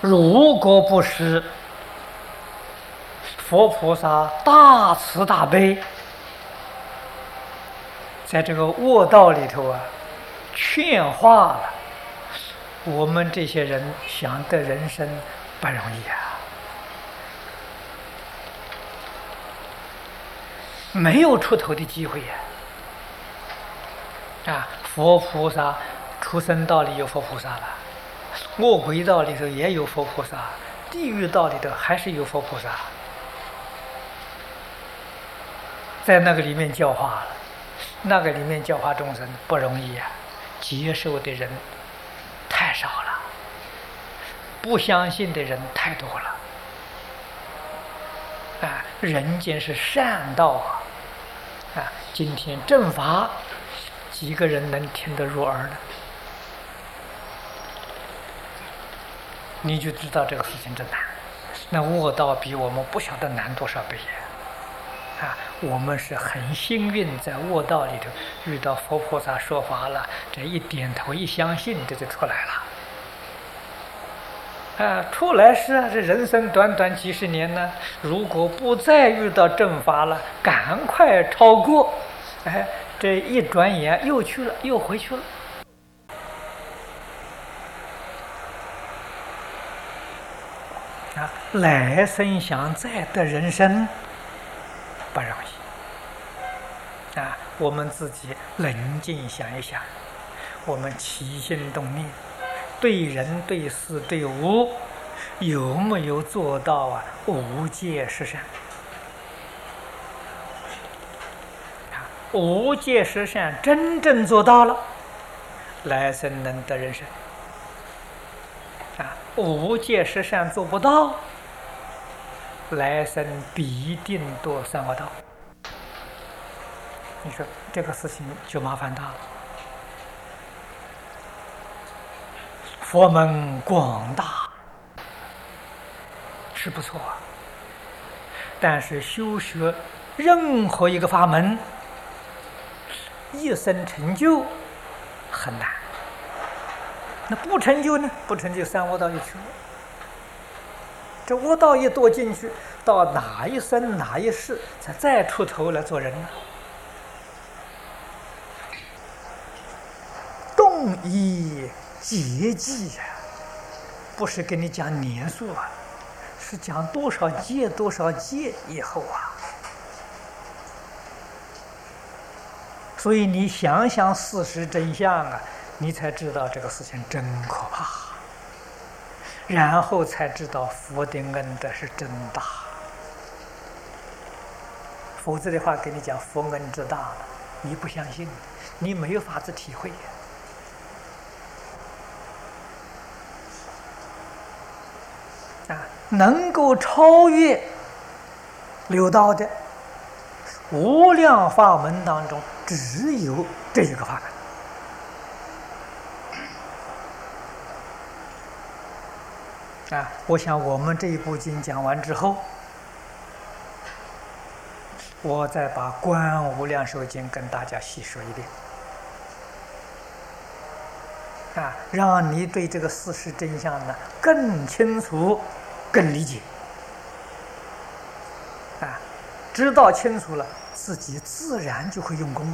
如果不是佛菩萨大慈大悲，在这个卧道里头啊，劝化了我们这些人，想得人生不容易啊，没有出头的机会呀！佛菩萨出生道里有佛菩萨了，恶鬼道里头也有佛菩萨，地狱道里头还是有佛菩萨，在那个里面教化了，那个里面教化众生不容易呀，接受的人太少了，不相信的人太多了。人间是善道今天正法几个人能听得入耳呢？你就知道这个事情真难。那卧道比我们不晓得难多少倍我们是很幸运，在卧道里头遇到佛菩萨说法了，这一点头一相信，这就出来了。出来是这人生短短几十年呢，如果不再遇到正法了，赶快超过，这一转眼又去了，又回去了。来生想再得人生不容易我们自己冷静想一想，我们起心动念，对人对事对物有没有做到无戒十善？无戒十善真正做到了，来生能得人生无戒十善做不到，来生必定堕三恶道。你说这个事情就麻烦大了。佛门广大是不错但是修学任何一个法门，一生成就很难。那不成就呢？不成就三恶道就去了。这恶道一堕进去，到哪一生哪一世才再出头来做人呢？动以节计不是跟你讲年数是讲多少届多少届以后所以你想想事实真相你才知道这个事情真可怕，然后才知道佛的恩德是真大。否则的话跟你讲佛恩之大了，你不相信，你没有法子体会能够超越六道的无量法门当中，只有这一个法门我想我们这一部经讲完之后，我再把《观无量寿经》跟大家细说一遍让你对这个事实真相呢更清楚更理解知道清楚了，自己自然就会用功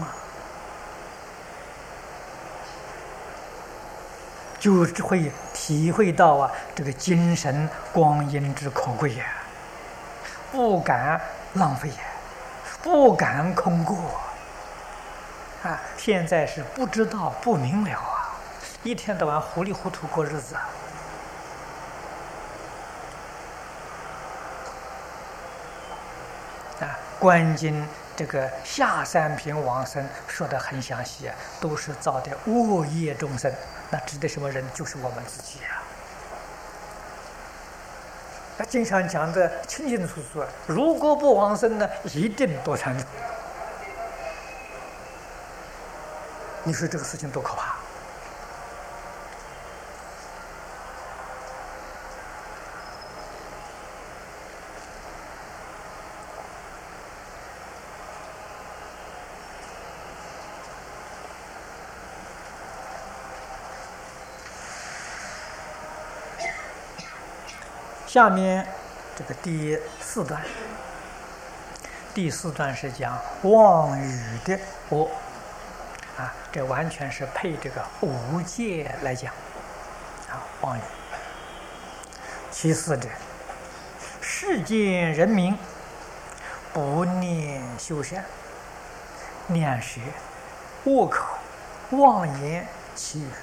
就会体会到这个精神光阴之可贵不敢浪费不敢空过现在是不知道不明了一天到晚糊里糊涂过日子观经这个下三品往生说得很详细都是造的恶业众生，那指的什么人？就是我们自己那经常讲的清清楚楚如果不往生呢，一定堕三恶。你说这个事情多可怕！ 下面这个第4段，第4段是讲妄语的恶啊，这完全是配这个无戒来讲啊，妄语。其4者，世间人民不念修善，念舌、恶口、妄言绮语。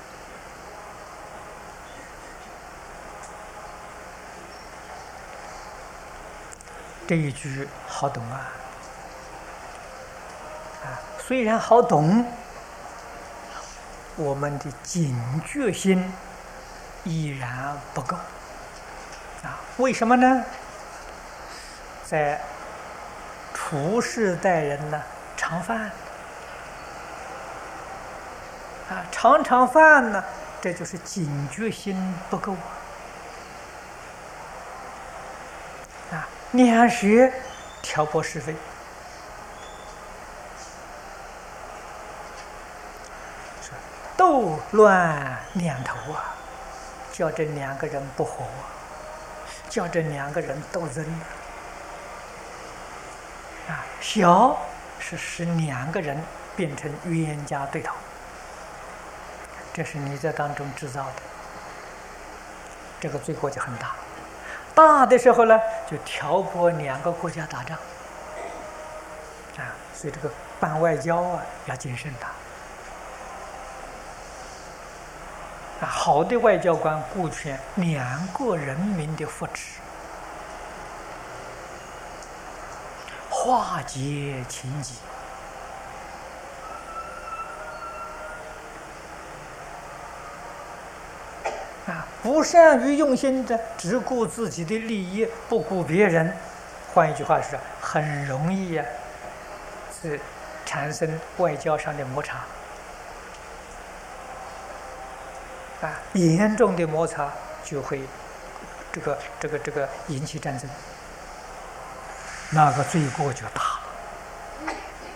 这一句好懂啊！虽然好懂，我们的警觉心依然不够啊！为什么呢？在处事待人呢，常犯啊，常常犯呢，这就是警觉心不够啊！念舌挑拨是非，斗乱念头啊，叫这2个人不和，叫这2个人斗争啊！小是使2个人变成冤家对头，这是你在当中制造的，这个罪过就很大。大的时候呢，就挑拨2个国家打仗啊，所以这个办外交啊要谨慎的啊。好的外交官顾全2国人民的福祉，化解情急啊，不善于用心的，只顾自己的利益，不顾别人。换一句话是，很容易呀，是产生外交上的摩擦啊，严重的摩擦就会这个引起战争，那个罪过就大了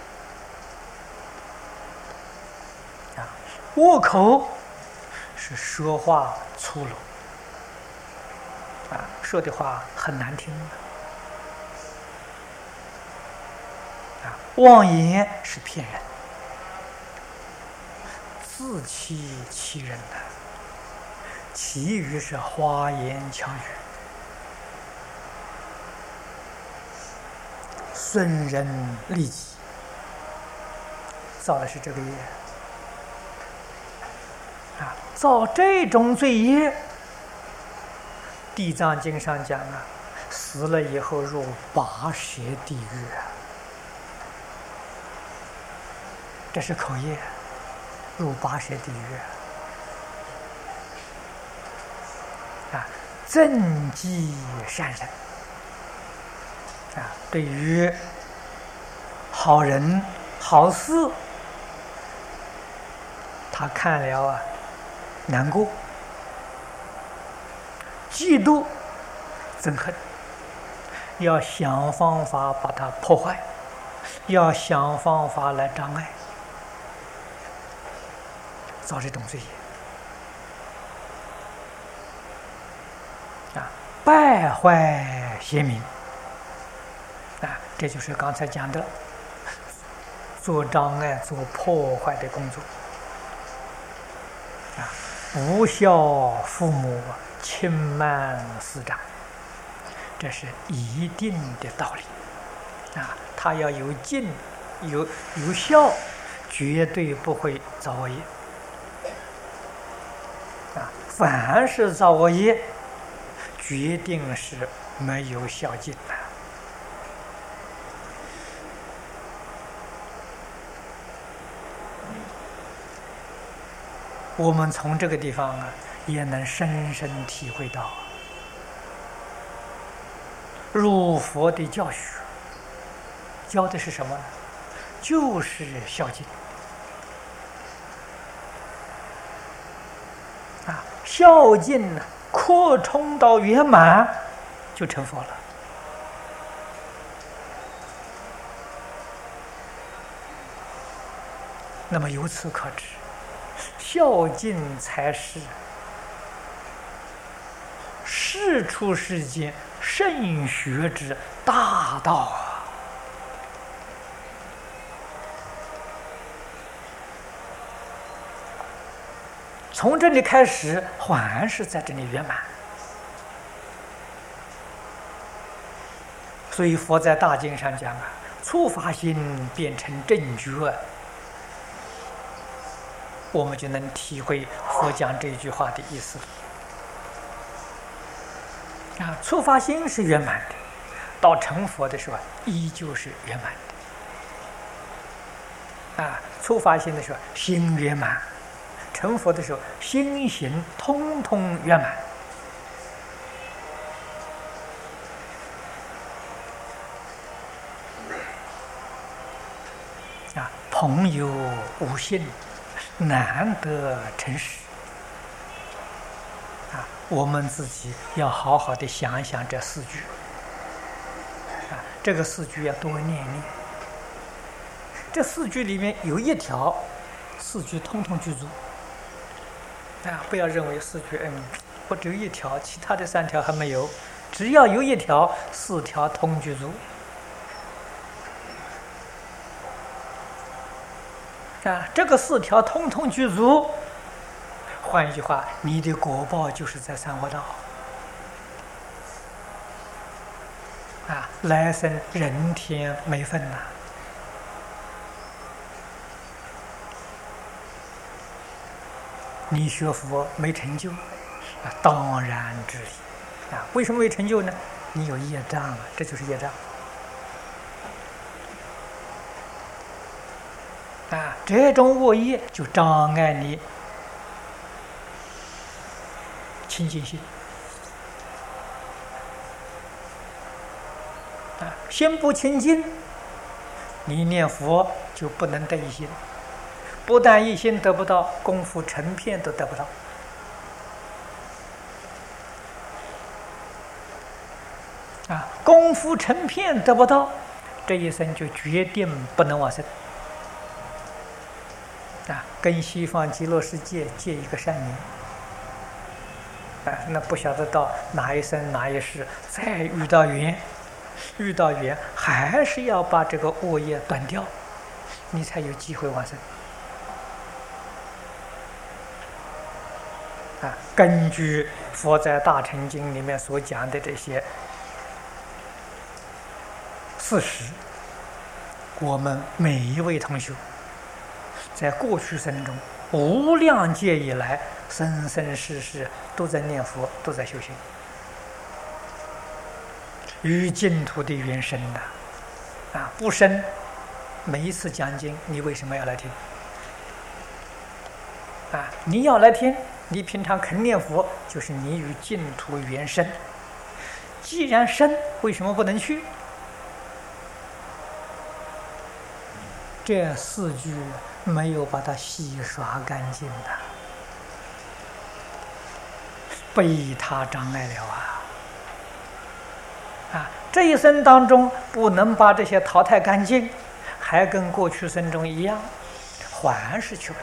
啊。恶口是说话粗鲁啊，说的话很难听啊。妄言是骗人，自欺欺人的，其余是花言巧语，损人利己，造的是这个业啊。造这种罪业，《地藏经》上讲啊，死了以后入拔舌地狱啊，这是口业，入拔舌地狱啊。增积善人啊，对于好人好事，他看了啊难过，嫉妒，憎恨，要想方法把它破坏，要想方法来障碍，造这种罪业啊，败坏贤明啊，这就是刚才讲的做障碍、做破坏的工作啊。不孝父母，轻慢师长，这是一定的道理啊。他要有敬有孝，绝对不会造恶业啊。凡是造恶业，决定是没有孝敬的。我们从这个地方啊，也能深深体会到，入佛的教学教的是什么呢？就是孝敬啊，孝敬呢，扩充到圆满，就成佛了。那么由此可知，孝敬才是世世出世间甚学之大道啊！从这里开始，还是在这里圆满。所以佛在大经上讲啊，初发心变成正觉，我们就能体会佛讲这句话的意思。啊，初发心是圆满的，到成佛的时候依旧是圆满的。啊，初发心的时候心圆满，成佛的时候心行通通圆满。啊，朋友无信，难得成实。啊，我们自己要好好的想一想这四句。啊，这个四句要多念念。这四句里面有一条，四句通通具足。啊，不要认为四句我只有一条，其他的三条还没有。只要有一条，四条通具足。啊，这个四条通通具足。换一句话，你的果报就是在三恶道。啊，来生人天没份呐。你学佛没成就，当然之理。啊，为什么没成就呢？你有业障啊，这就是业障。啊，这种恶业就障碍你清净心。啊，心不清净，你念佛就不能得一心，不但一心得不到，功夫成片都得不到。啊，功夫成片得不到，这一生就决定不能往生。啊，跟西方极乐世界结一个善缘。啊，那不晓得到哪一生哪一世再遇到缘，还是要把这个恶业断掉，你才有机会往生。啊，根据佛在《大乘经》里面所讲的这些事实，我们每一位同学在过去生中无量劫以来，生生世世都在念佛，都在修行，与净土的缘深的。啊，不深，每一次讲经，你为什么要来听？啊，你要来听，你平常肯念佛，就是你与净土缘深。既然深，为什么不能去？这四句没有把它洗刷干净的，被他障碍了啊！啊，这一生当中不能把这些淘汰干净，还跟过去生中一样，还是去不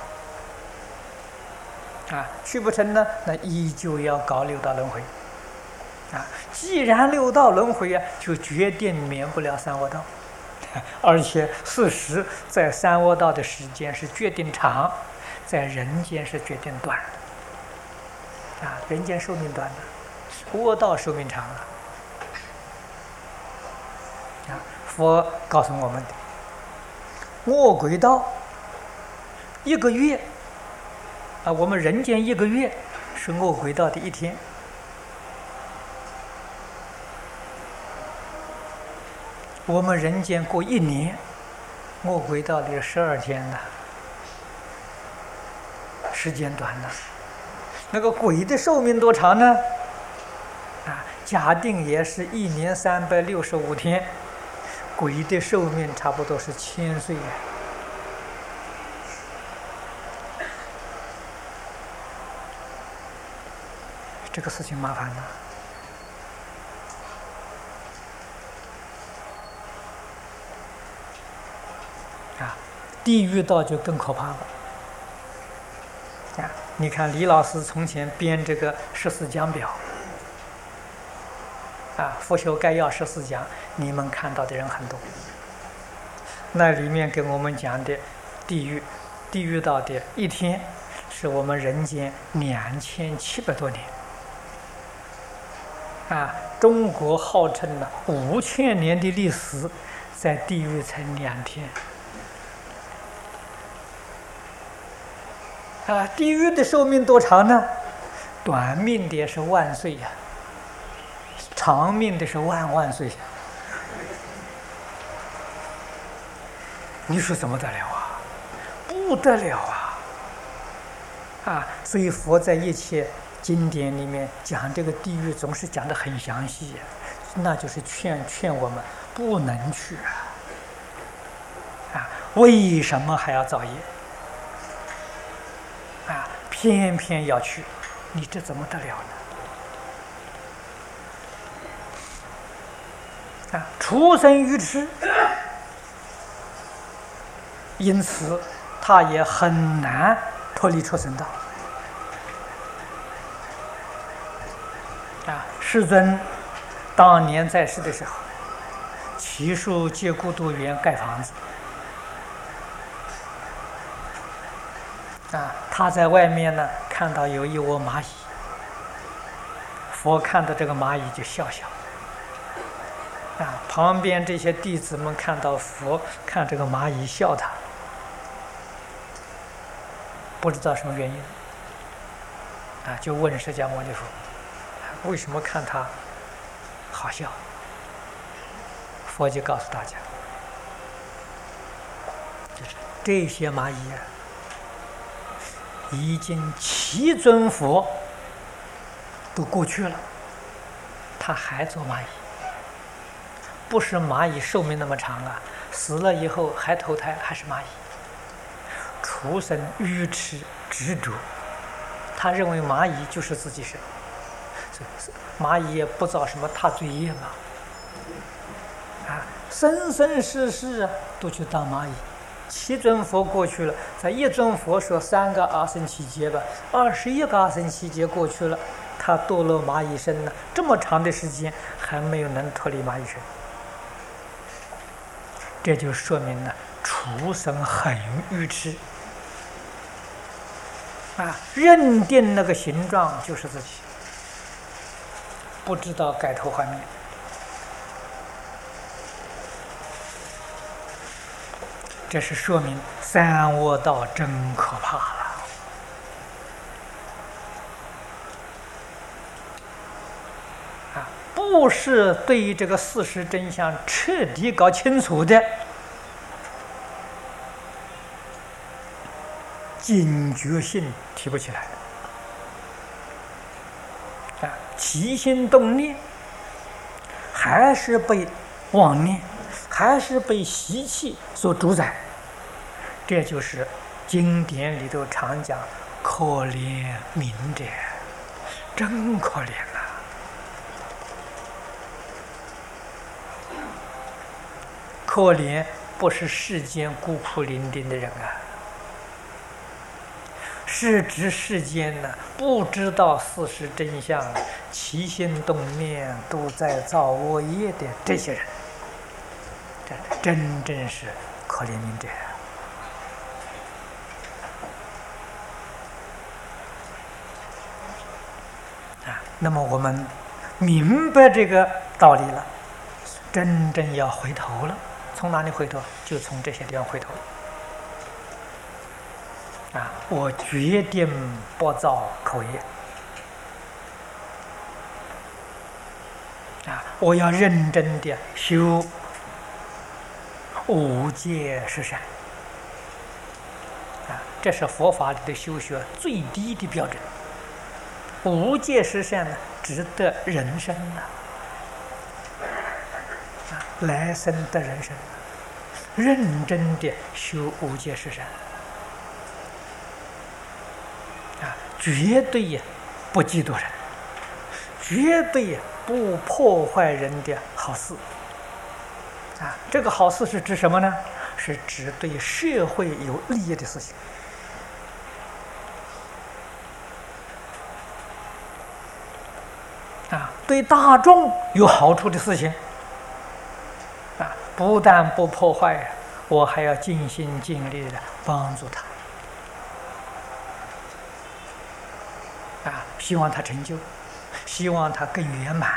成。啊，去不成呢，那依旧要搞六道轮回。啊，既然六道轮回啊，就决定免不了三恶道。而且事实在三恶道的时间是决定长，在人间是决定短。啊，人间寿命短的，恶道寿命长了。啊，佛告诉我们的，恶鬼道一个月，啊，我们人间一个月是恶鬼道的一天。我们人间过一年，恶鬼道里12天了，时间短了。那个鬼的寿命多长呢？啊，假定也是1年365天，鬼的寿命差不多是1000岁。这个事情麻烦了。啊，地狱道就更可怕了。啊，你看李老师从前编这个14讲表， 《佛学概要》14讲，你们看到的人很多。那里面给我们讲的地狱，地狱道的一天是我们人间2700多年。中国号称了5000年的历史，在地狱才2天。地狱的寿命多长呢？短命的是万岁呀，长命的是万万岁呀。你说怎么得了啊？不得了啊！所以佛在一切经典里面讲这个地狱，总是讲得很详细，那就是劝我们不能去为什么还要造业偏偏要去，你这怎么得了呢？畜生愚痴，因此他也很难脱离畜生道。世尊当年在世的时候，祇树借孤独园盖房子，他在外面呢看到有一窝蚂蚁，佛看到这个蚂蚁就笑笑。旁边这些弟子们看到佛看这个蚂蚁笑他，不知道什么原因，就问释迦牟尼佛，为什么看他好笑？佛就告诉大家，就是这些蚂蚁已经7尊佛都过去了，他还做蚂蚁。不是蚂蚁寿命那么长死了以后还投胎，还是蚂蚁。畜生愚痴执着，他认为蚂蚁就是自己生，蚂蚁也不造什么大罪业嘛，生生世世都去当蚂蚁。7尊佛过去了，在一尊佛说3个阿僧祇劫吧，21个阿僧祇劫过去了，他堕落蚂蚁身呢，这么长的时间还没有能脱离蚂蚁身，这就说明了畜生很愚痴认定那个形状就是自己，不知道改头换面。这是说明三恶道真可怕了不是对于这个事实真相彻底搞清楚的，警觉性提不起来起心动念还是被妄念，还是被习气所主宰。这就是经典里头常讲可怜悯者，真可怜可怜不是世间孤苦伶仃的人是指世间呢不知道事实真相，起心动念都在造恶业的这些人，这真正是可怜悯者那么我们明白这个道理了，真正要回头了。从哪里回头？就从这些地方回头我决定不造口业我要认真的修五戒十善这是佛法里的修学最低的标准。五戒十善呢，值得人生来生的人生，认真的修五戒十善绝对不嫉妒人，绝对不破坏人的好事这个好事是指什么呢？是指对社会有利益的事情对大众有好处的事情，不但不破坏，我还要尽心尽力的帮助他，希望他成就，希望他更圆满，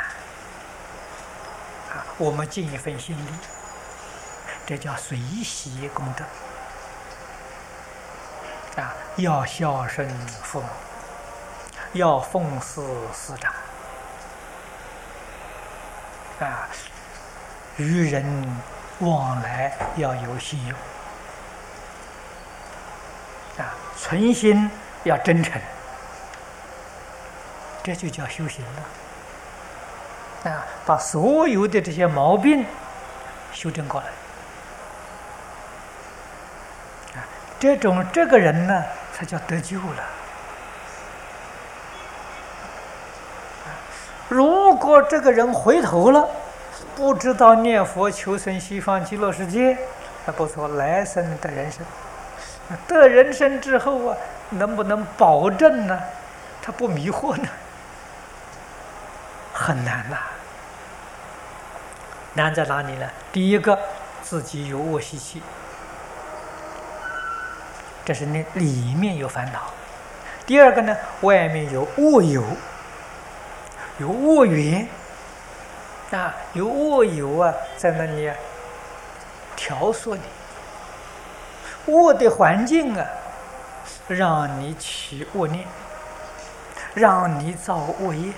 我们尽一份心力，这叫随喜功德。要孝顺父母，要奉事师长，与人往来要有信用，存心要真诚，这就叫修行了。把所有的这些毛病修正过来。这个人呢，才叫得救了。如果这个人回头了，不知道念佛求生西方极乐世界，那不错，来生得人生。得人生之后能不能保证呢？他不迷惑呢？很难呐。难在哪里呢？第一个，自己有恶习气，这是你里面有烦恼；第二个呢，外面有恶友，有恶缘，有恶友在那里挑唆你，恶的环境让你起恶念，让你造恶业。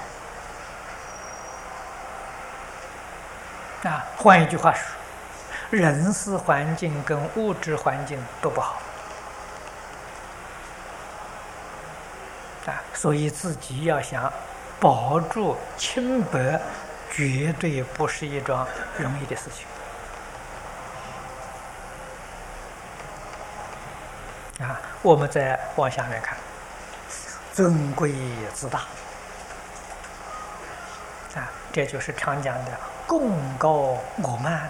换一句话说，人事环境跟物质环境都不好，所以自己要想保住清白，绝对不是一桩容易的事情。我们再往下面看，尊贵自大，这就是常讲的贡高我慢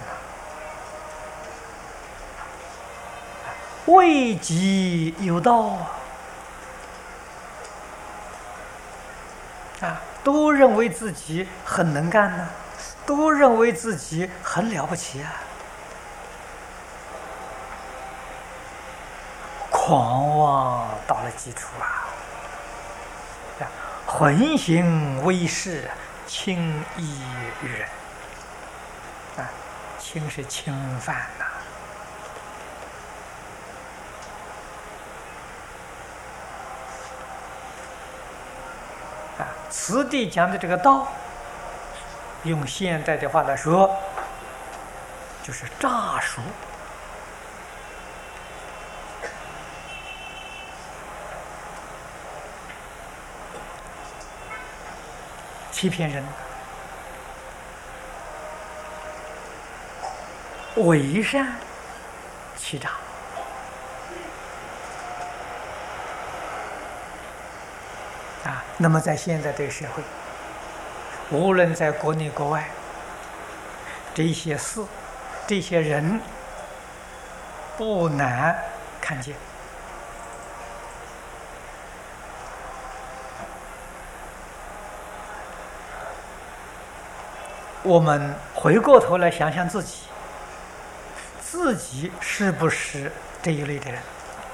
位极有道都认为自己很能干呢，都认为自己很了不起狂妄到了极处横行威势，轻易于人轻是侵犯此地讲的这个道，用现代的话来说，就是诈术。欺骗人，伪善欺诈，那么在现在这个社会，无论在国内国外，这些事、这些人不难看见。我们回过头来想想自己，自己是不是这一类的人？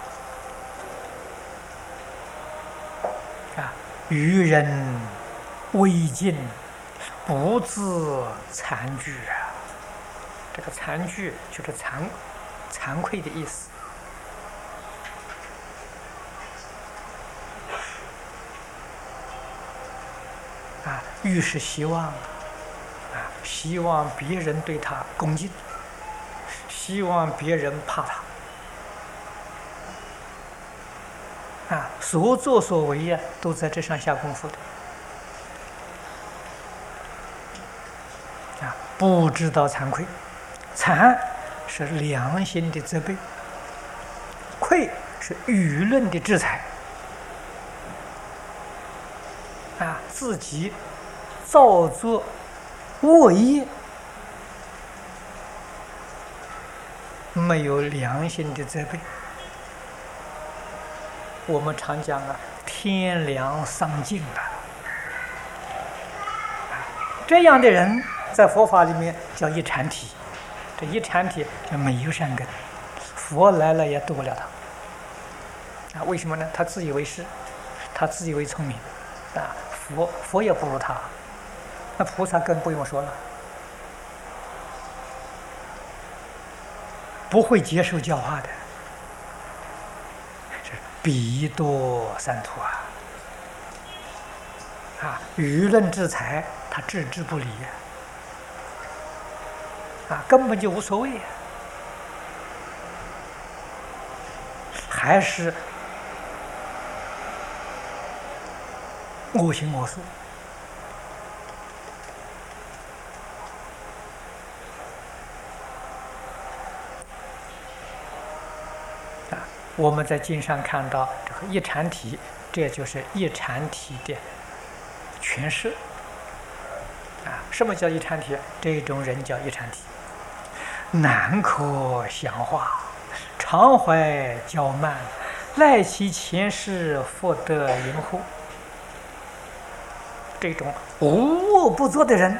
于人未尽，不自惭惧这个惭惧就是惭愧的意思。欲是希望希望别人对他恭敬，希望别人怕他所作所为都在这上下功夫的不知道惭愧。惭是良心的责备，愧是舆论的制裁自己造作恶业，没有良心的责备。我们常讲天良丧尽这样的人在佛法里面叫一禅体，这一禅体就没有善根，佛来了也渡不了他。为什么呢？他自以为是，他自以为聪明，佛也不如他，那菩萨更不用说了，不会接受教化的，是彼多三途舆论制裁他置之不理根本就无所谓还是我行我素。我们在经上看到这个一禅体，这就是一禅体的诠释什么叫一禅体？这种人叫一禅体，难可详化，常怀骄慢，赖其前世福德云乎。这种无恶不作的人，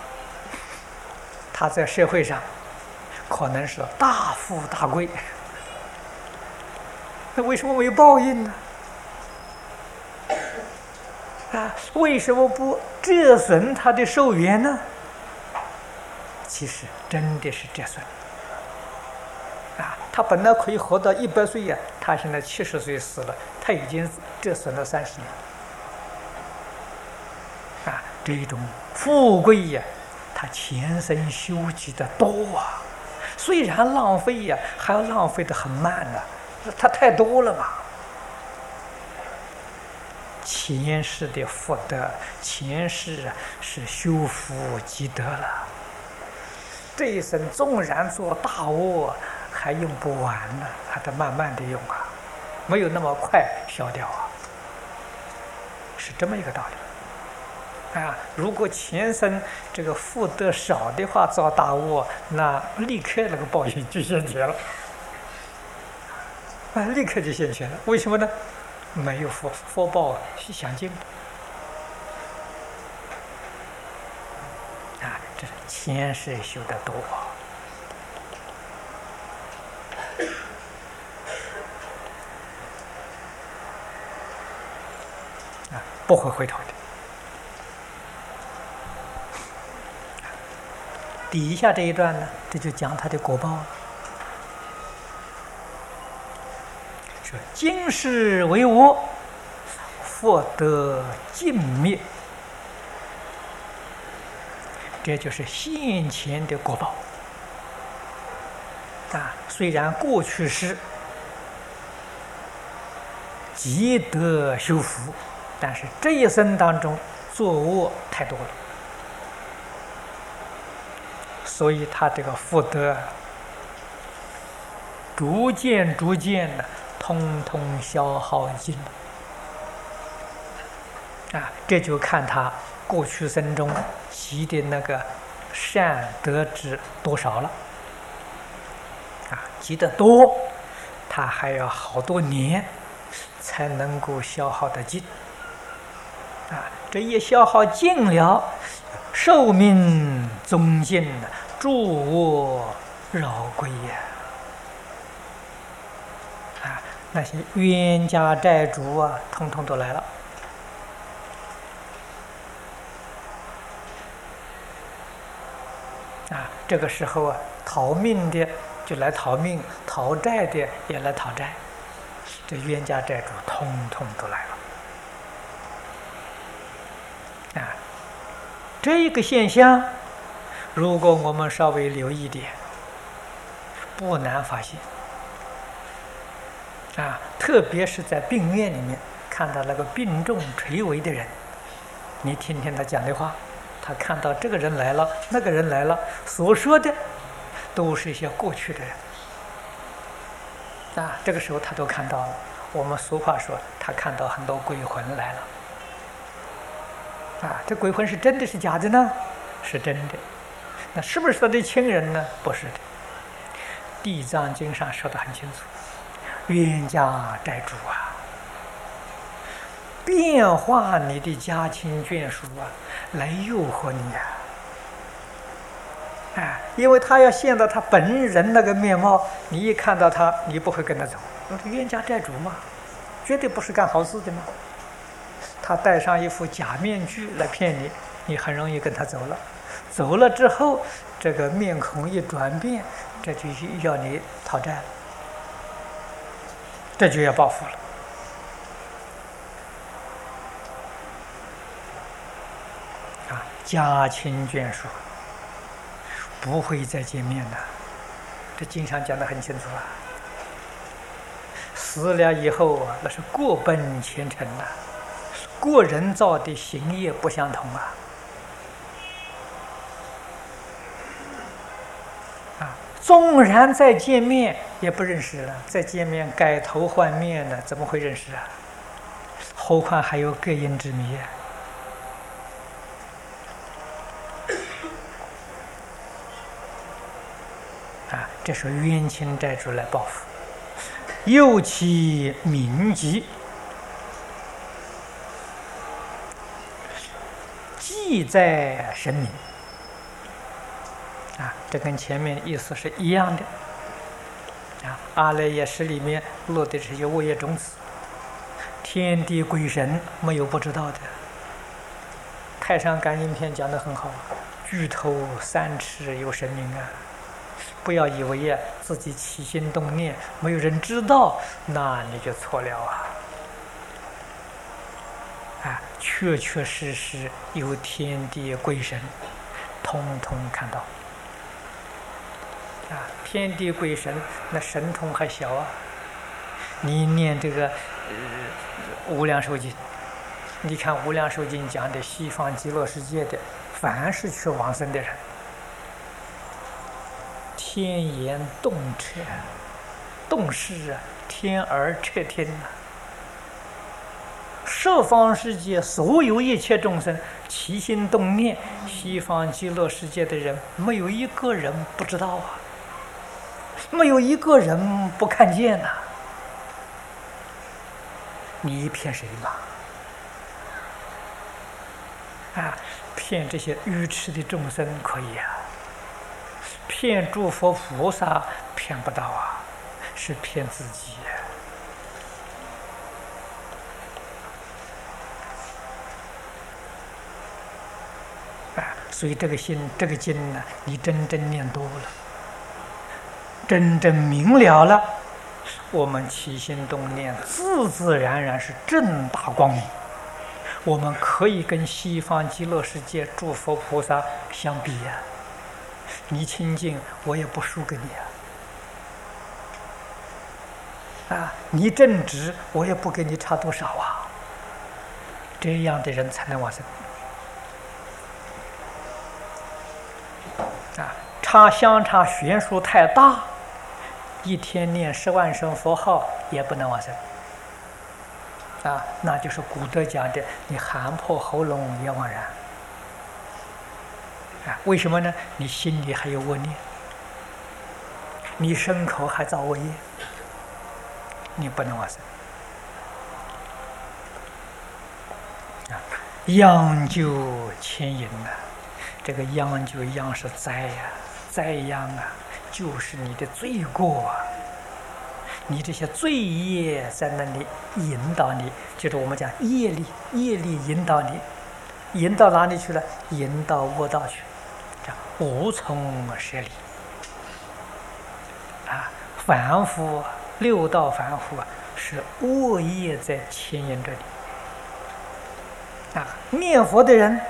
他在社会上可能是大富大贵，那为什么没有报应呢？为什么不折损他的寿元呢？其实真的是折损他本来可以活到100岁他现在70岁死了，他已经折损了30年这种富贵他前生修积的多虽然浪费还要浪费的很慢他太多了嘛。前世的福德，前世是修福积德了，这一生纵然做大恶还用不完呢，还得慢慢的用没有那么快消掉是这么一个道理如果前生这个福德少的话造大恶，那立刻那个报应就现前了立刻就现前了。为什么呢？没有福报相近这是前世修得多不会回头的。底下这一段呢，这就讲他的果报了。说今世为我，福德尽灭，这就是现前的果报虽然过去是积德修福，但是这一生当中作恶太多了，所以他这个福德逐渐的通通消耗尽了这就看他过去生中积的那个善德值多少了积得多，他还要好多年才能够消耗得尽这一消耗尽了，寿命终尽了，诸我扰归那些冤家债主统统都来了这个时候逃命的就来逃命，讨债的也来讨债，这冤家债主统统都来了这个现象如果我们稍微留意点，不难发现特别是在病院里面看到那个病重垂危的人，你听听他讲的话，他看到这个人来了，那个人来了，所说的都是一些过去的人这个时候他都看到了。我们俗话说他看到很多鬼魂来了这鬼魂是真的是假的呢？是真的。那是不是他的亲人呢？不是的。地藏经上说得很清楚，冤家债主变化你的家亲眷属啊，来诱惑你呀！因为他要现到他本人那个面貌，你一看到他，你不会跟他走。我说冤家债主嘛，绝对不是干好事的嘛。他戴上一副假面具来骗你，你很容易跟他走了。走了之后，这个面孔一转变，这就要你讨债了，这就要报复了。家亲眷属不会再见面的，这经常讲得很清楚啊。死了以后啊，那是各奔前程啊，各人造的行业不相同啊。纵然再见面也不认识了，再见面改头换面了，怎么会认识啊？何况还有各因之迷啊！这是冤亲债主来报复，诱其民籍，记在神明。这跟前面的意思是一样的。阿赖耶识里面落的这些恶业种子，天地鬼神没有不知道的。太上感应篇讲得很好，巨头三尺有神明啊！不要以为自己起心动念没有人知道，那你就错了啊！确确实实有天地鬼神，通通看到。天地鬼神那神通还小啊！你念这个无量寿经，你看无量寿经讲的西方极乐世界的，凡是去往生的人，天言动彻，动视啊，天而彻天啊！十方世界所有一切众生起心动念，西方极乐世界的人没有一个人不知道啊，没有一个人不看见呐！你骗谁嘛？骗这些愚痴的众生可以啊，骗诸佛菩萨骗不到啊，是骗自己所以这个心，这个经呢，你真正念多了，真正明了了，我们起心动念，自自然然是正大光明。我们可以跟西方极乐世界诸佛菩萨相比呀！你清净，我也不输给你你正直，我也不给你差多少啊！这样的人才能往生。相差悬殊太大，一天念10万声佛号也不能往生那就是古德讲的，你喊破喉咙也枉然为什么呢？你心里还有恶念，你身口还造恶业，你不能往生殃救牵引这个殃救殃是灾灾殃就是你的罪过你这些罪业在那里引导你，就是我们讲业力引导你，引到哪里去了？引到恶道去，无从舍离凡夫六道凡夫是恶业在牵引着你念佛的人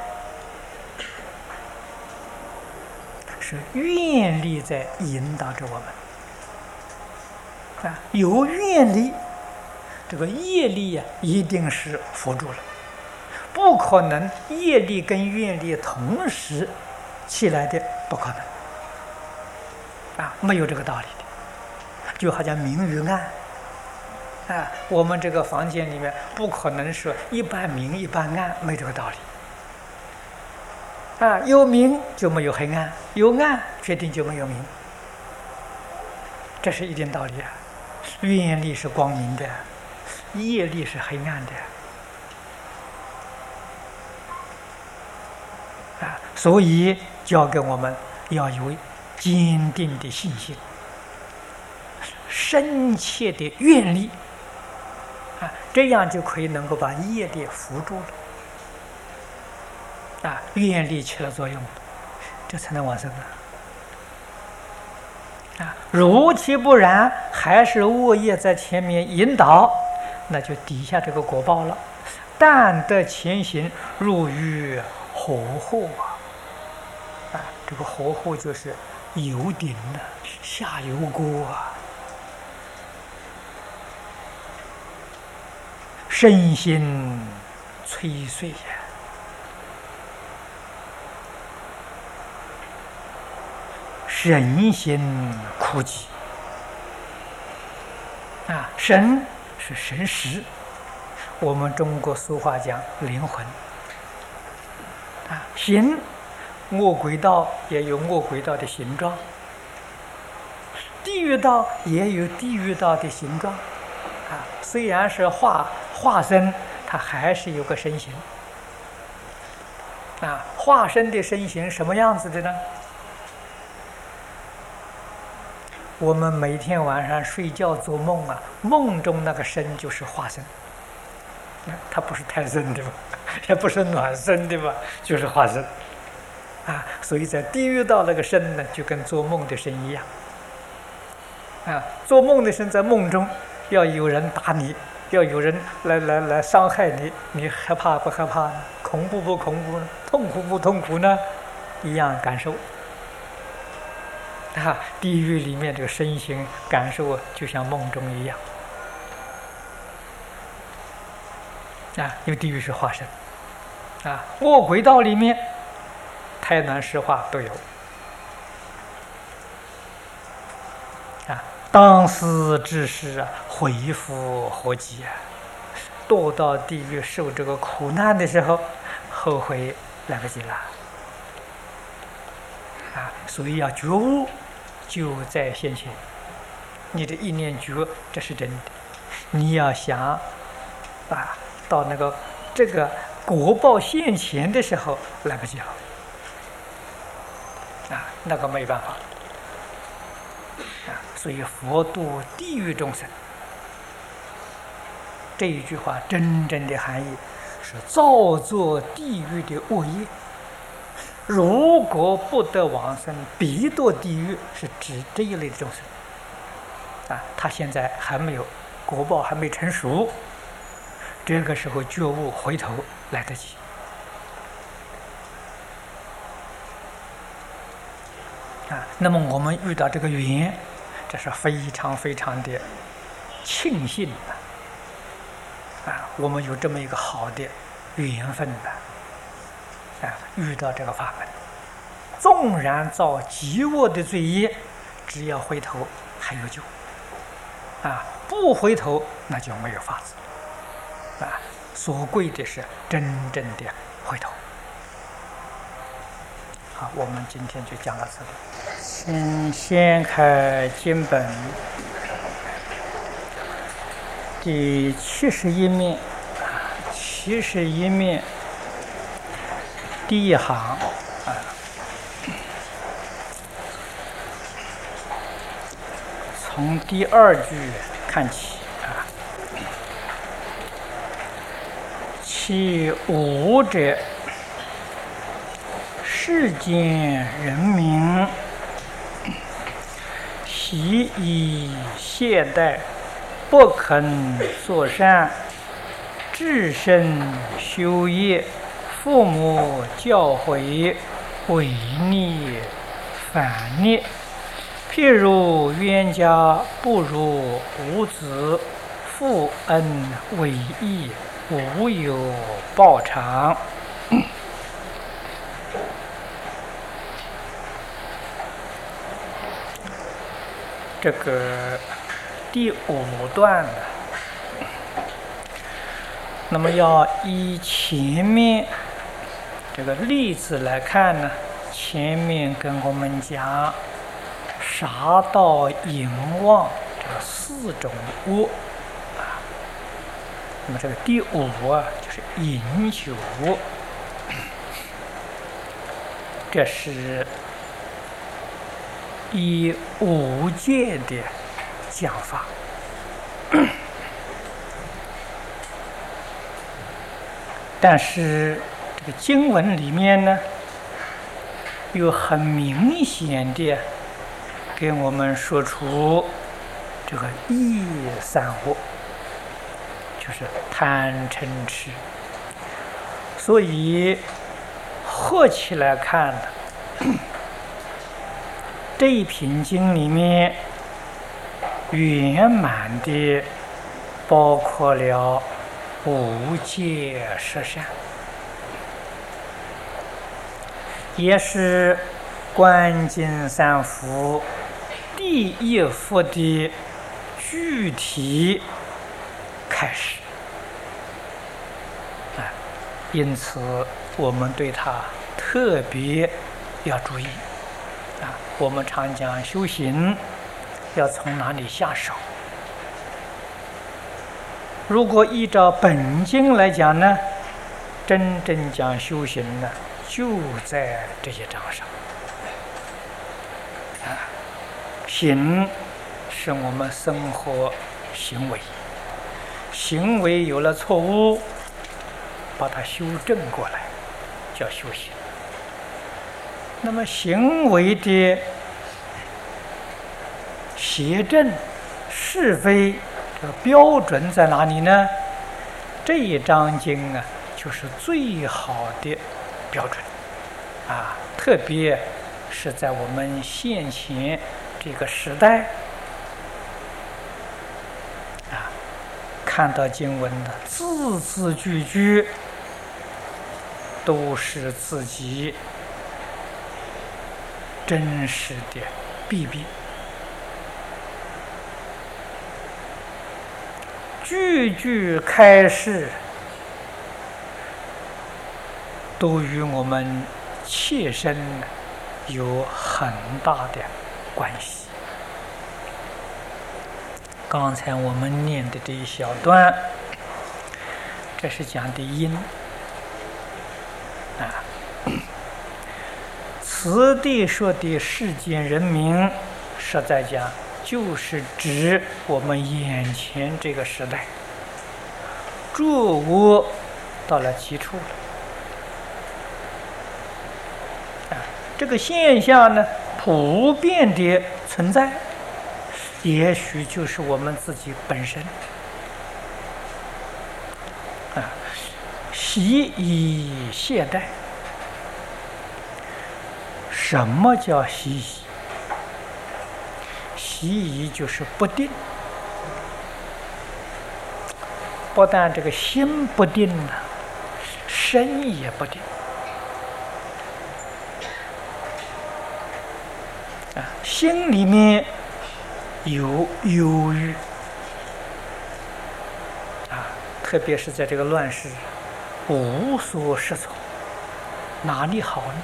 是愿力在引导着我们有愿力，这个业力一定是辅助了，不可能业力跟愿力同时起来的，不可能没有这个道理的。就好像明与暗我们这个房间里面不可能是一半明一半暗，没这个道理有明就没有黑暗，有暗决定就没有明，这是一定道理愿力是光明的，业力是黑暗的所以教给我们要有坚定的信心，深切的愿力，这样就可以能够把业力扶住了，愿力起了作用，这才能往生如其不然，还是恶业在前面引导，那就底下这个果报了。但得前行，入于活祸这个活祸就是油顶下油锅身心摧碎身心枯竭神是神识，我们中国俗话讲灵魂形，恶鬼道也有恶鬼道的形状，地狱道也有地狱道的形状虽然是化身，它还是有个身形化身的身形什么样子的呢？我们每天晚上睡觉做梦梦中那个身就是化身，它不是胎生的吧，也不是卵生的吧，就是化身所以在地狱道那个身呢，就跟做梦的身一样做梦的身在梦中要有人打你，要有人来伤害你，你害怕不害怕呢？恐怖不恐怖呢？痛苦不痛苦呢？一样感受地狱里面这个身形感受就像梦中一样因为地狱是化身恶鬼道里面胎卵湿化都有当思之时回复何及堕到地狱受这个苦难的时候，后悔来不及了所以要觉悟，就在现前。你的一念觉，这是真的。你要想到这个果报现前的时候，来不及了那个没办法所以佛度地狱众生这一句话真正的含义是造作地狱的恶业，如果不得往生，必堕地狱，是指这一类的众生他现在还没有果报，还没成熟，这个时候觉悟回头来得及那么我们遇到这个缘，这是非常非常的庆幸我们有这么一个好的缘分遇到这个法门，纵然造极恶的罪业，只要回头还有救不回头那就没有法子所贵的是真正的回头。好，我们今天就讲到这里。先开经本第71面，71面第一行从第2句看起其无者，世间人民习以懈怠，不肯作善，至身修业，父母教诲，违逆反逆。譬如冤家不如无子，负恩为义，无有报偿。这个第5段那么要依前面这个例子来看呢，前面跟我们讲杀盗淫妄这4种恶那么这个第5就是饮酒这是以无戒的讲法。但是这个经文里面呢，有很明显的给我们说出这个业三恶，就是贪嗔痴。所以合起来看这一品经里面圆满的包括了无戒十善，也是观经三福第一福的具体开始。因此我们对它特别要注意。我们常讲修行要从哪里下手？如果依照本经来讲呢，真正讲修行呢，就在这些章上。行是我们生活行为，行为有了错误，把它修正过来，叫修行。那么行为的邪正是非这个标准在哪里呢？这一章经啊，就是最好的标准特别是在我们现前这个时代看到经文的字字句句都是自己真实的弊病，句句开示都与我们切身有很大的关系。刚才我们念的这一小段，这是讲的因此地说的世间人民，实在讲就是指我们眼前这个时代，诸恶到了极处了。这个现象呢，普遍的存在，也许就是我们自己本身习以懈怠。什么叫习以？习以就是不定，不但这个心不定了，身也不定心里面有忧郁特别是在这个乱世，无所适从，哪里好呢？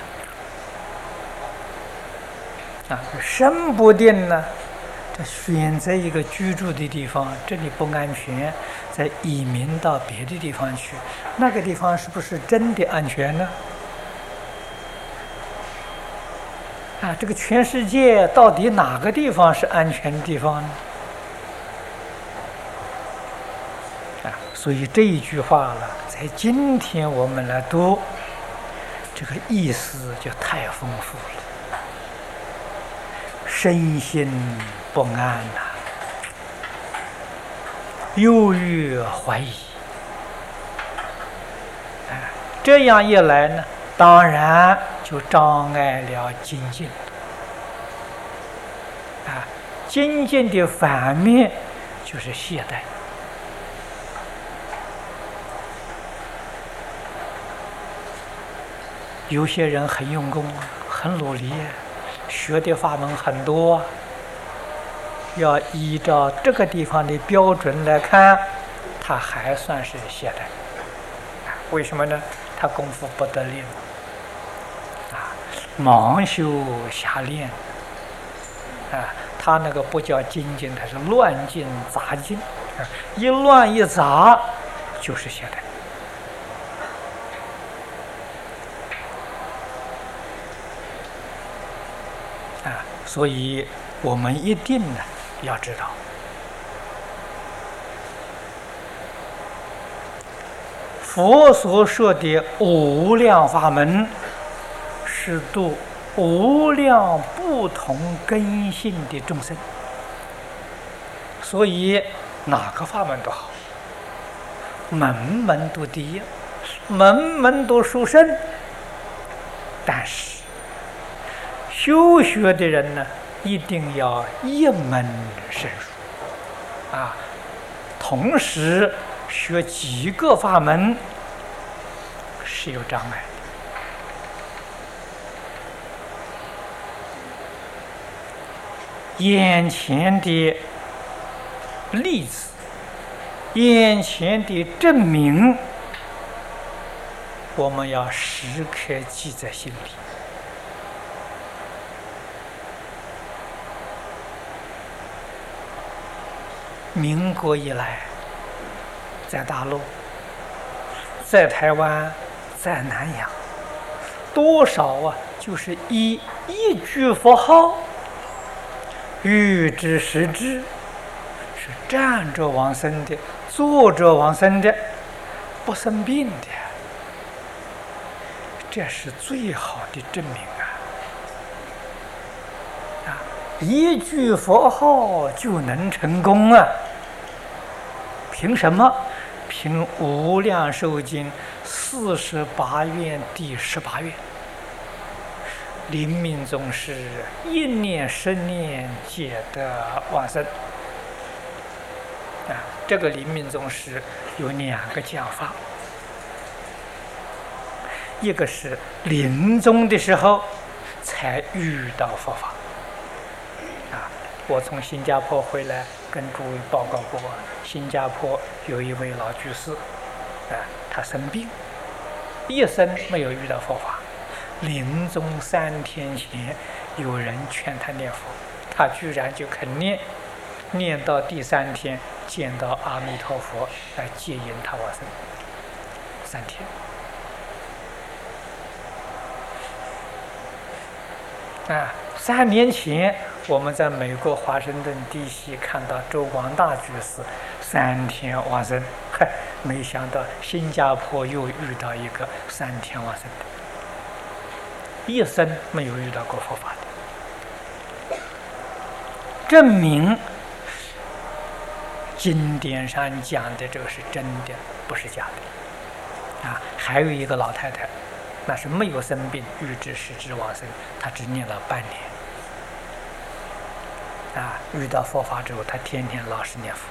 身不定呢，这选择一个居住的地方，这里不安全，再移民到别的地方去，那个地方是不是真的安全呢？这个全世界到底哪个地方是安全的地方呢？所以这一句话了，在今天我们来读，这个意思就太丰富了。身心不安忧郁怀疑这样一来呢，当然就障碍了精进精进的反面就是懈怠。有些人很用功，很努力，学的法门很多，要依照这个地方的标准来看，他还算是懈怠。为什么呢？他功夫不得练盲修瞎练他那个不叫精进，他是乱进杂进一乱一杂就是懈怠。 所以我们一定呢要知道，佛所说的无量法门，是度无量不同根性的众生。所以哪个法门都好，门门都第一，门门都殊胜。但是修学的人呢，一定要一门深入啊，同时学几个法门是有障碍的。眼前的例子，眼前的证明，我们要时刻记在心里。民国以来，在大陆、在台湾、在南洋，多少啊，就是一句佛号，欲知时知，是站着往生的，坐着往生的，不生病的，这是最好的证明啊！一句佛号就能成功啊！凭什么？凭《无量寿经》48愿第18愿，临命终时一念10念皆得往生。这个临命终时有2个讲法，一个是临终的时候才遇到佛法。我从新加坡回来，跟诸位报告过，新加坡有一位老居士，他生病，一生没有遇到佛法。临终3天前，有人劝他念佛，他居然就肯念，念到第3天，见到阿弥陀佛来接引他往生。3天。3年前，我们在美国华盛顿 DC 看到周光大居士3天往生，没想到新加坡又遇到一个3天往生的，一生没有遇到过佛法的，证明经典上讲的这个是真的，不是假的。还有一个老太太，那是没有生病，欲知时知往生，她只念了半年。遇到佛法之后，他天天老实念佛。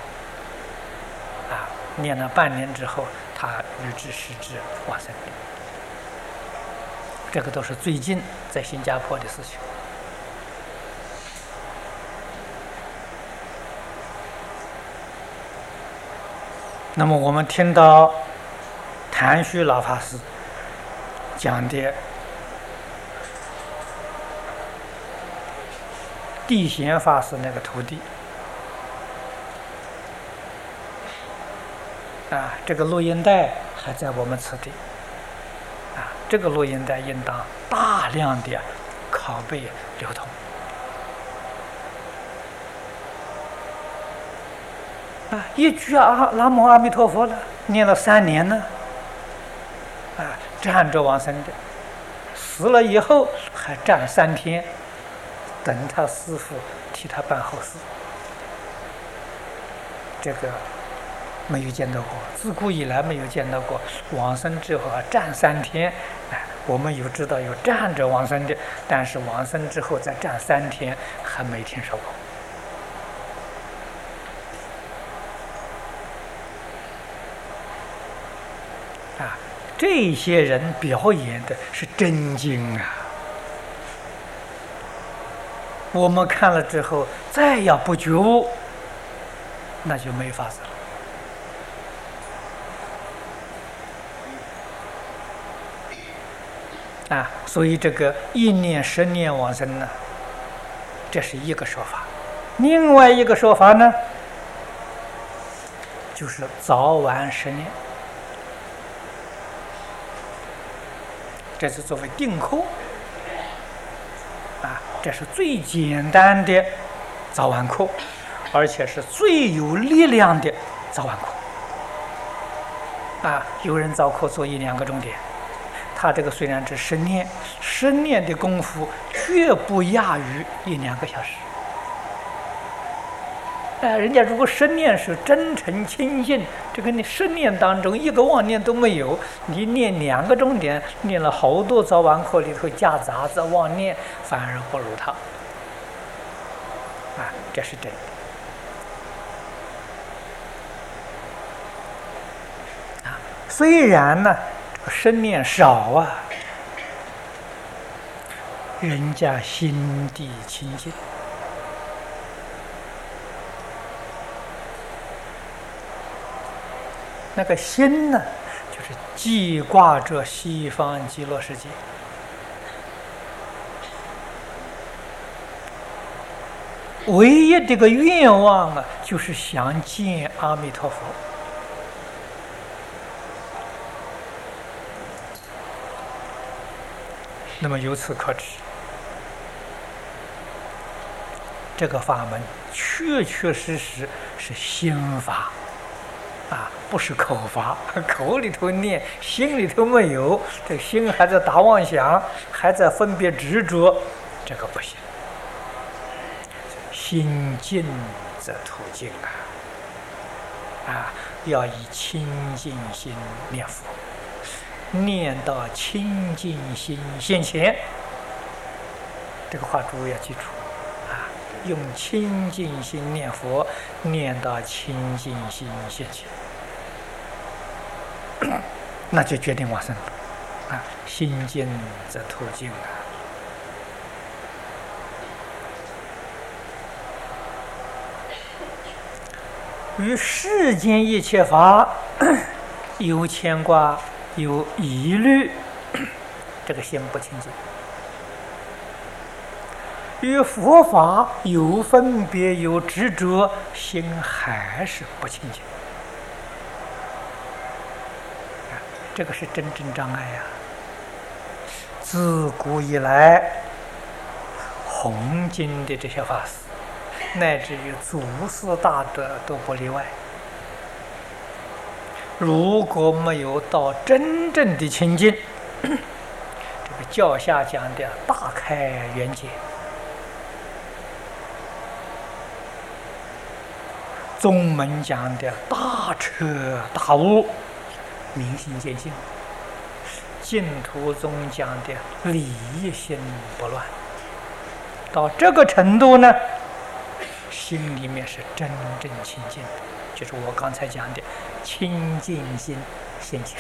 念了半年之后，他欲知时知往生。这个都是最近在新加坡的事情。那么我们听到谭旭老法师讲的地贤法师那个徒弟，这个录音带还在我们此地，这个录音带应当大量的拷贝流通。一句南无阿弥陀佛了，念了3年呢，站着往生的，死了以后还站3天。等他师父替他办后事，这个没有见到过，自古以来没有见到过。往生之后站3天，我们有知道有站着往生的，但是往生之后再站3天还没听说过。这些人表演的是真经啊！我们看了之后，再要不觉悟，那就没法子了。所以这个1念10念往生呢，这是一个说法。另外一个说法呢，就是早晚10念，这是作为定课。 这是最简单的早晚课，而且是最有力量的早晚课。有人早课做1-2个钟点，他这个虽然只10年的功夫，绝不亚于1-2个小时。人家如果10年是真诚清净，这个你10年当中一个妄念都没有，你念2个钟点，念了好多早晚课里头夹杂着妄念，反而不如他。这是真的。虽然呢，这个10年少人家心地清净。那个心呢，就是记挂着西方极乐世界，唯一的个愿望就是想见阿弥陀佛。那么由此可知，这个法门确确实实是心法。不是口法，口里头念，心里头没有，这个心还在打妄想，还在分别执着，这个不行。心净则途径要以清净心念佛，念到清净心现前。这个话诸位要记住用清净心念佛，念到清净心现前。那就决定往生了心净则途径于世间一切法有牵挂有疑虑，这个心不清净；与佛法有分别有执着，心还是不清净。这个是真正障碍自古以来，弘经的这些法师，乃至于祖师大德都不例外。如果没有到真正的清净，这个教下讲的大开圆解，宗门讲的大彻大悟，明心见性，净土宗讲的理心不乱，到这个程度呢，心里面是真正清净的，就是我刚才讲的清净心现前。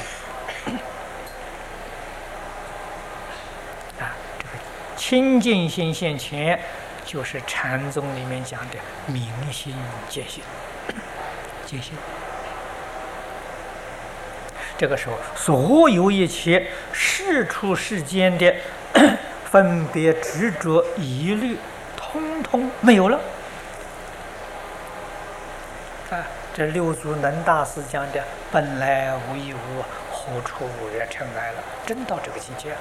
这个清净心现前，就是禅宗里面讲的明心见性，见性。这个时候，所有一切世出世间的分别执着疑虑，通通没有了。这六祖能大师讲的“本来无一物，何处惹尘埃”了，真到这个境界。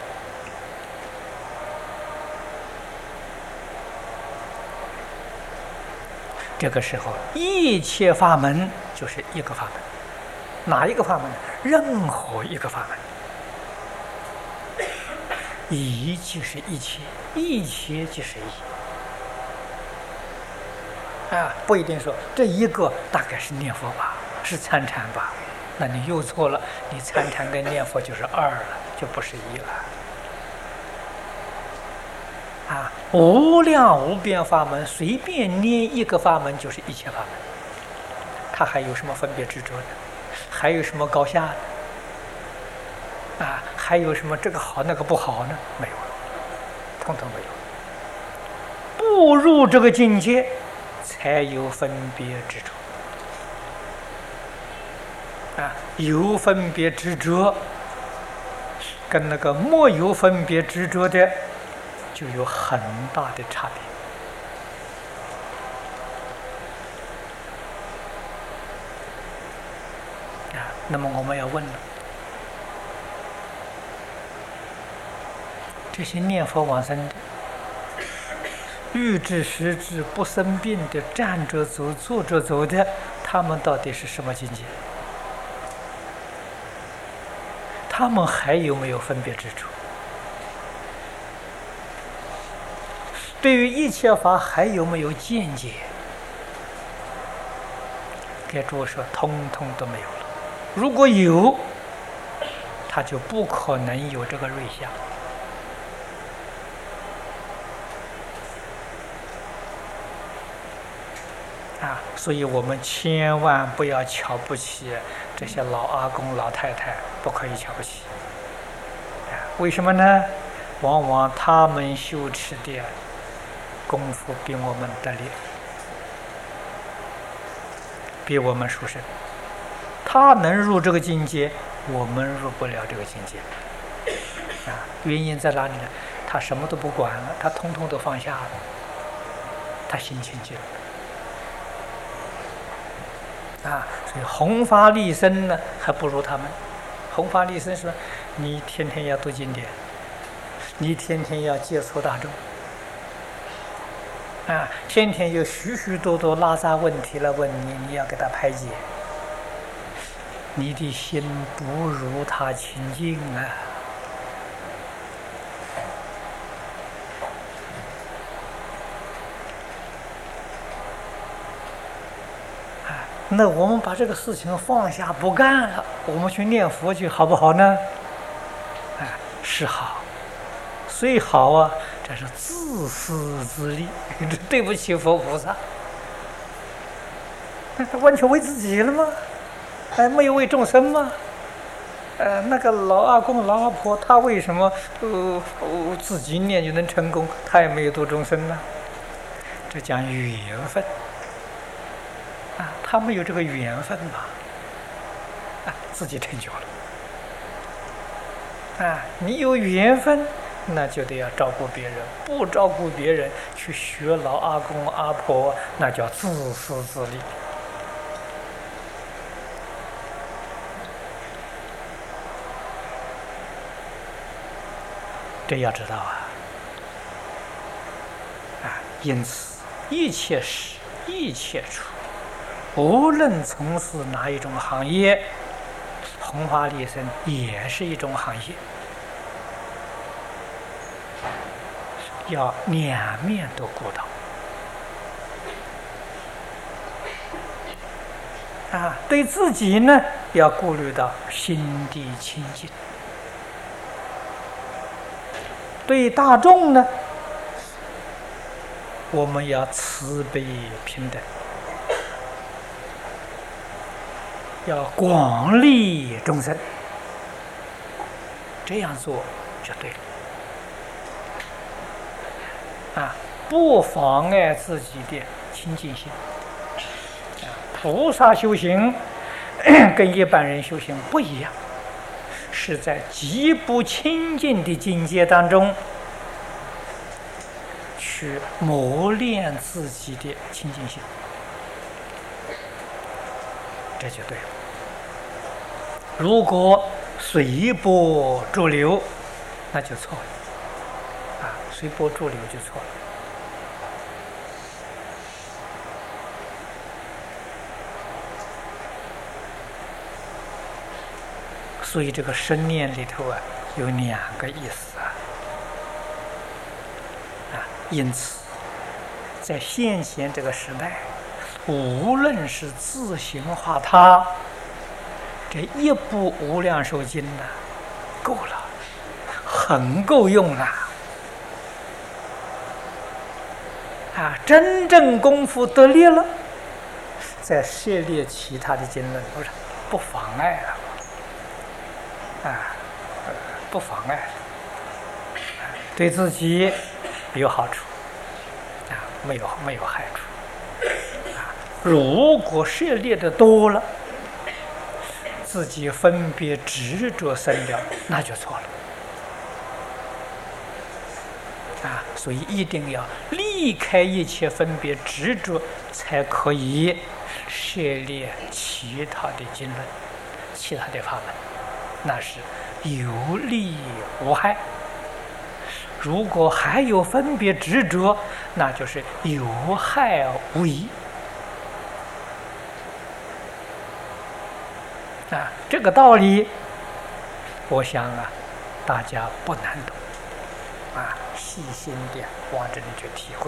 这个时候，一切法门就是一个法门。哪一个法门？任何一个法门。一即是一切，一切即是一。不一定说这一个大概是念佛吧，是参禅吧，那你又错了。你参禅跟念佛就是2了，就不是1了。无量无边法门，随便念一个法门就是一切法门，它还有什么分别执着呢？还有什么高下呢？还有什么这个好那个不好呢？没有了，统统没有。步入这个境界，才有分别执着。有分别执着，跟那个没有分别执着的，就有很大的差别。那么我们要问了，这些念佛往生的， 欲知时至不生病的，站着走、坐着走的，他们到底是什么境界？他们还有没有分别之处？对于一切法还有没有见解？给诸位说，通通都没有了。如果有，他就不可能有这个瑞相。所以我们千万不要瞧不起这些老阿公老太太，不可以瞧不起。为什么呢？往往他们修持的功夫比我们得力，比我们殊胜。他能入这个境界，我们入不了这个境界。原因在哪里呢？他什么都不管了，他通通都放下了，他心清净。所以弘法利生呢，还不如他们。弘法利生说，你天天要读经典，你天天要接触大众，天天有许许多多拉杂问题来问你，你要给他排解。你的心不如他清净啊！那我们把这个事情放下不干了，我们去念佛去，好不好呢？是好，虽好啊，这是自私自利，对不起佛菩萨。完全为自己了吗？没有为众生吗？那个老阿公老阿婆，他为什么自己念就能成功？他也没有度众生呢？这讲缘分。他们有这个缘分吧？自己成就了。你有缘分，那就得要照顾别人，不照顾别人，去学老阿公阿婆，那叫自私自利。这要知道因此一切时一切处，无论从事哪一种行业，弘法利生也是一种行业，要两面都顾到。对自己呢，要顾虑到心地清净；对大众呢，我们要慈悲平等。要广利众生，这样做就对了。不妨碍自己的清净心。菩萨修行跟一般人修行不一样，是在极不清净的境界当中去磨练自己的清净心，这就对了。如果随波逐流，那就错了。随波逐流就错了。所以这个生念里头有两个意思因此在现前这个时代，无论是自行化他，这一部《无量寿经》够了，很够用了。真正功夫得力了，再涉猎其他的经论，不妨碍了。不妨碍，对自己有好处，没有害处。如果涉猎的多了，自己分别执着生了，那就错了。所以一定要离开一切分别执着，才可以涉猎其他的经论、其他的法门，那是有利无害。 如果还有分别执着，那就是有害无益。这个道理，我想大家不难懂，细心的往这里去体会。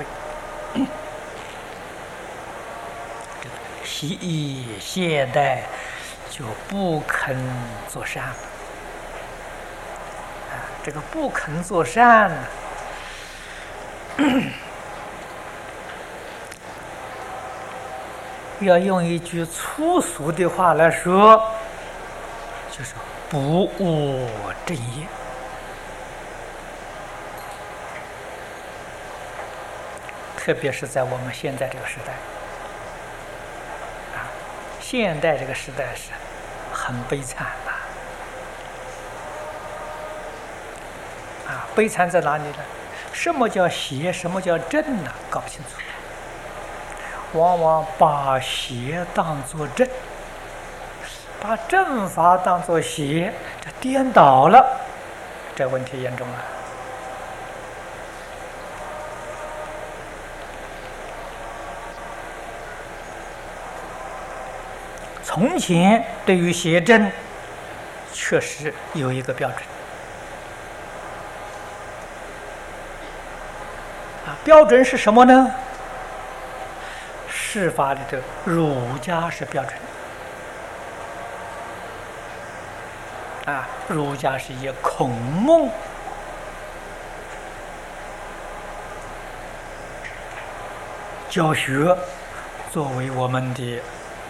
这个习意懈怠，就不肯做善了。这个不肯做善呢，要用一句粗俗的话来说，就是不务正业。特别是在我们现在这个时代，现代这个时代是很悲惨的。悲惨在哪里呢？什么叫邪，什么叫正呢？搞不清楚。往往把邪当作正，把正法当作邪，这颠倒了，这问题严重了。从前对于邪正，确实有一个标准。标准是什么呢？释法里的儒家是标准。儒家是以孔孟教学作为我们的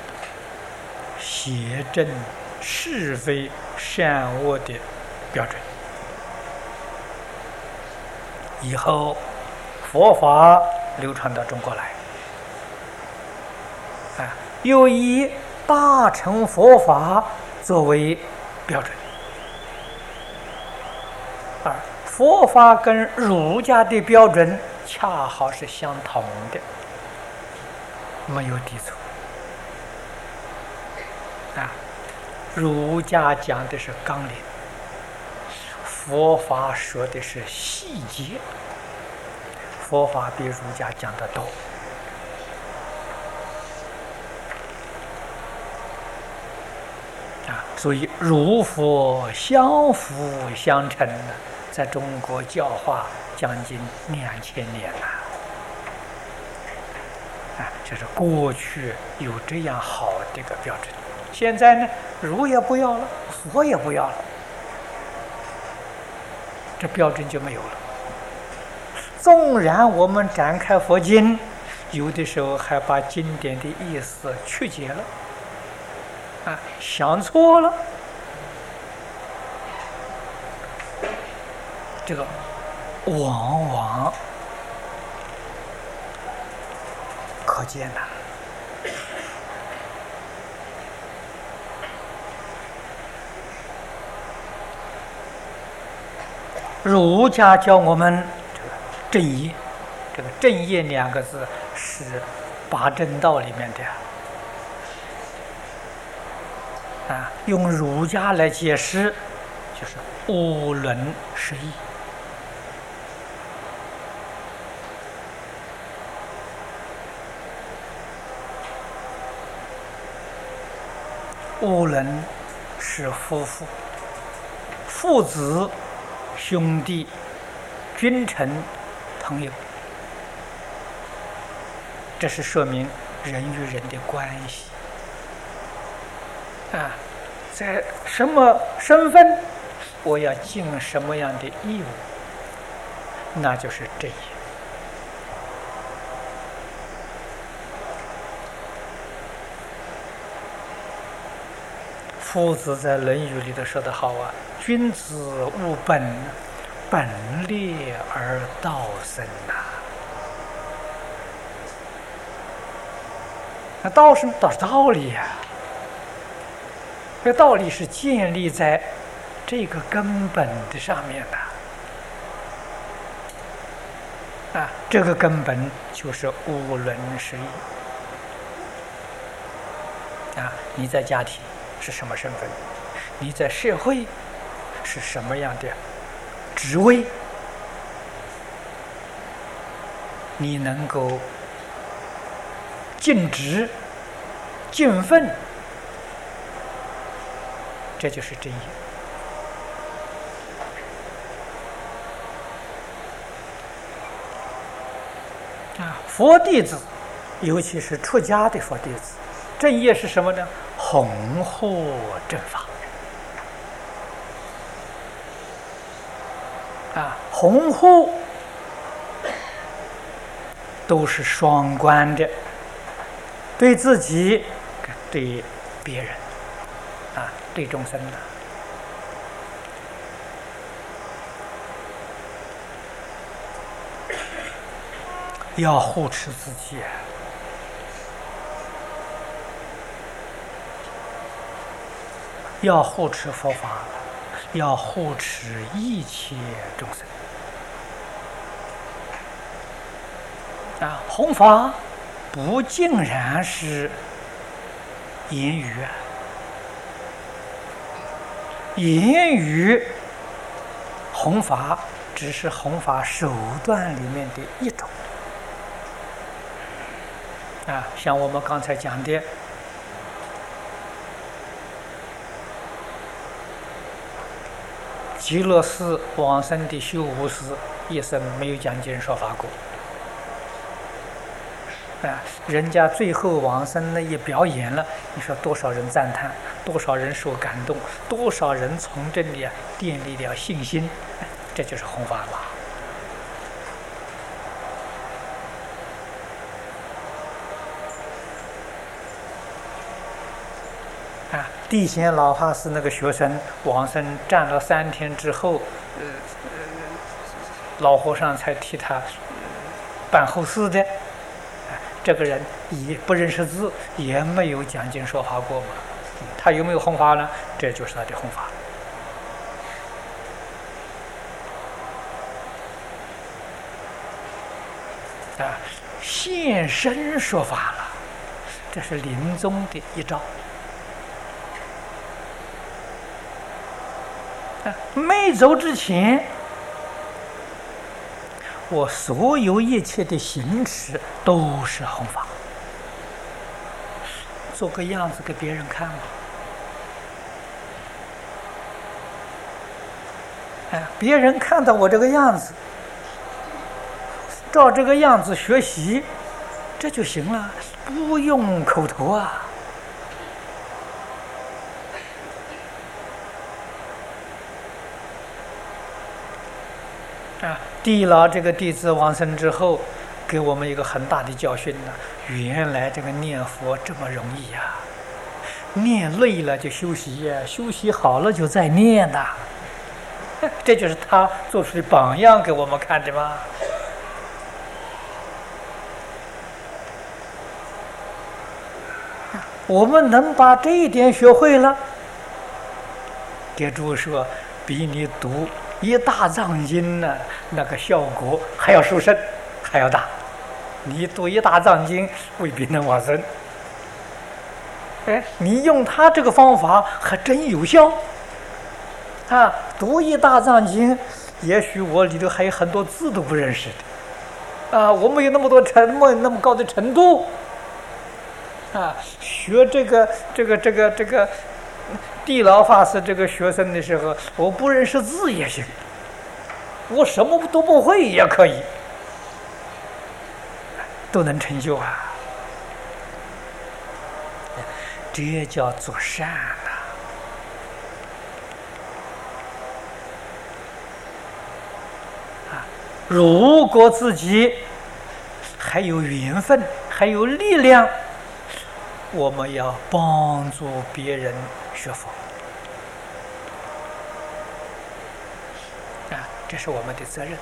邪正是非善恶的标准。以后佛法流传到中国来，又以大乘佛法作为标准，而佛法跟儒家的标准恰好是相同的，没有抵触。儒家讲的是纲领，佛法说的是细节。佛法比儒家讲得多，所以儒佛相辅相成的，在中国教化将近2000年了。就是过去有这样好的一个标准，现在呢，儒也不要了，佛也不要了，这标准就没有了。纵然我们展开佛经，有的时候还把经典的意思曲解了，想错了，这个往往可见呐。儒家教我们正业，这个正业2个字是八正道里面的用儒家来解释，就是五伦十义。五伦是夫妇、父子、兄弟、君臣、朋友，这是说明人与人的关系在什么身份，我要尽什么样的义务，那就是正业。夫子在《论语》里头说得好君子务本，本立而道生那道是道理这道理是建立在这个根本的上面的这个根本就是五伦十义你在家庭是什么身份？你在社会是什么样的职位？ 你能够尽职尽分，这就是真义。佛弟子，尤其是出家的佛弟子，正业是什么呢？弘护正法。弘护都是双关的，对自己、对别人，对众生的。要护持自己，要护持佛法，要护持一切众生。弘法不尽然是言语，言语弘法只是弘法手段里面的一种。像我们刚才讲的，极乐寺往生的修无师一生没有讲经说法过。人家最后往生那一表演了，你说多少人赞叹，多少人受感动，多少人从这里建立了信心，这就是弘法吧。地仙老法师那个学生往生站了3天之后，老和尚才替他办后事的。这个人也不认识字，也没有讲经说法过嘛，他有没有弘法呢？这就是他的弘法。现身说法了，这是临终的一招。没走之前，我所有一切的行持都是弘法，做个样子给别人看嘛。别人看到我这个样子，照这个样子学习，这就行了，不用口头啊。地老这个弟子往生之后，给我们一个很大的教训呢。原来这个念佛这么容易呀，念累了就休息呀，休息好了就再念呐。这就是他做出的榜样给我们看的嘛。我们能把这一点学会了，给诸位说，比你读一大藏经呢，那个效果还要殊胜，还要大。你读一大藏经未必能往生，你用他这个方法还真有效。读一大藏经，也许我里头还有很多字都不认识的，我没有那么多那么高的程度，学这个地老法师这个学生的时候，我不认识字也行，我什么都不会也可以，都能成就啊！这叫做善啊！如果自己还有缘分，还有力量，我们要帮助别人学佛。这是我们的责任。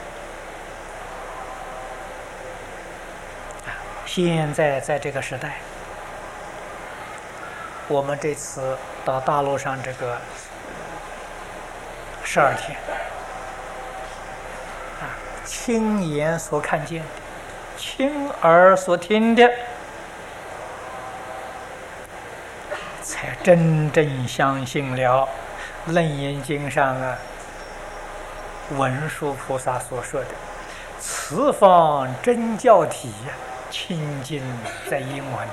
现在在这个时代，我们这次到大陆上这个12天，亲眼所看见的，亲耳所听的，才真正相信了《楞严经》上文殊菩萨所说的此方真教体呀，清净在英文。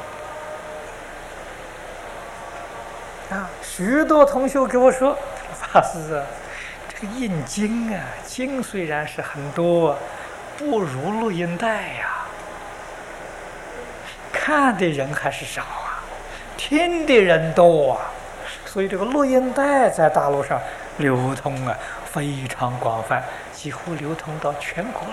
许多同学给我说，法师啊，这个印经啊，经虽然是很多，不如录音带呀。看的人还是少啊，听的人多啊，所以这个录音带在大陆上流通啊，非常广泛，几乎流通到全国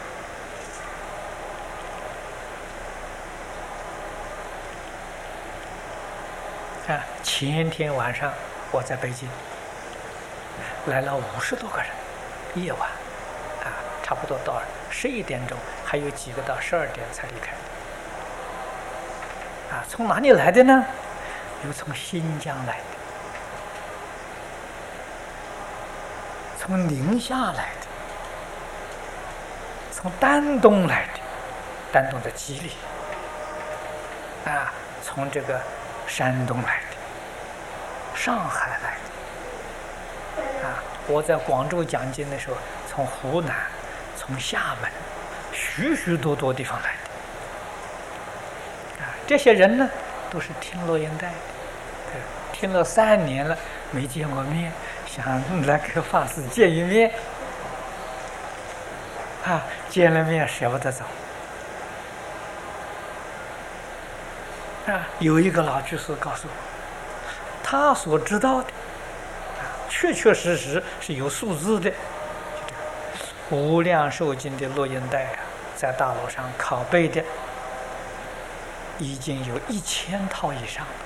了。前天晚上我在北京，来了50多个人，夜晚，差不多到11点钟，还有几个到12点才离开。从哪里来的呢？有从新疆来的，从宁夏来的，从丹东来的，丹东的吉林，从这个山东来的，上海来的，我在广州讲经的时候，从湖南，从厦门，许许多多地方来的。这些人呢，都是听录音带的，听了3年了，没见过面，想来跟法师见一面，见了面舍不得走。有一个老居士告诉我，他所知道的，确确实实是有数字的。无量寿经的录音带在大陆上拷贝的已经有1000套以上了。